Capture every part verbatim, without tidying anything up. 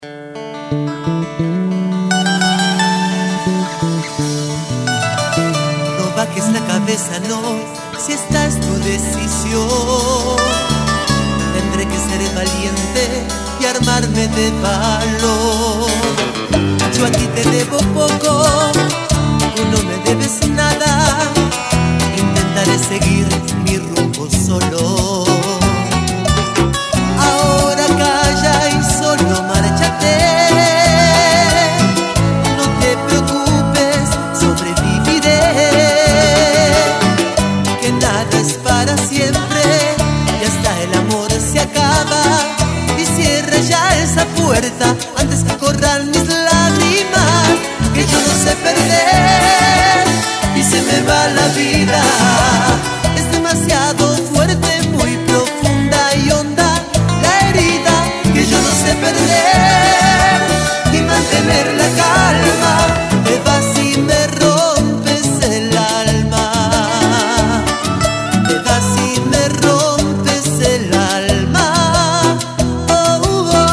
No bajes la cabeza, no, si esta es tu decisión. Tendré que ser valiente y armarme de valor. Yo a ti te debo poco, tú no me debes nada. Intentaré seguir mi rumbo solo. Ahora calla y solo márchate. No te preocupes, sobreviviré. Que nada es para siempre y hasta el amor se acaba. Y cierra ya esa puerta antes que corran mis lágrimas. Que yo no sé perder y se me va la vida. Es demasiado fuerte, muy profunda y honda la herida. Que yo no sé perder y mantener la calma. Te vas y me rompes el alma. Te vas y me rompes el alma. Oh, oh, oh.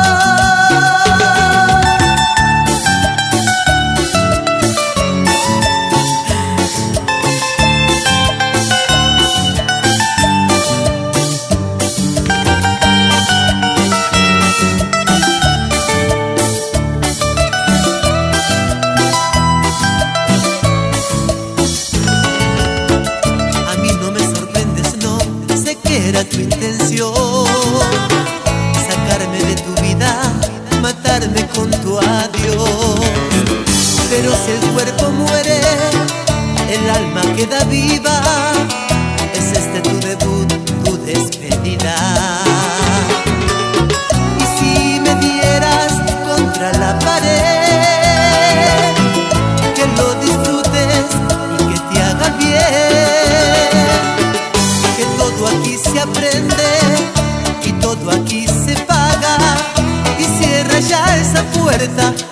Era tu intención sacarme de tu vida, matarme con tu adiós. Pero si el cuerpo muere, el alma queda viva. Es este tu debut, tu despedida. Y si me dieras contra la pared, que lo disfrutes y que te haga bien. Que todo aquí se aprende y todo aquí se paga. Y cierra ya esa puerta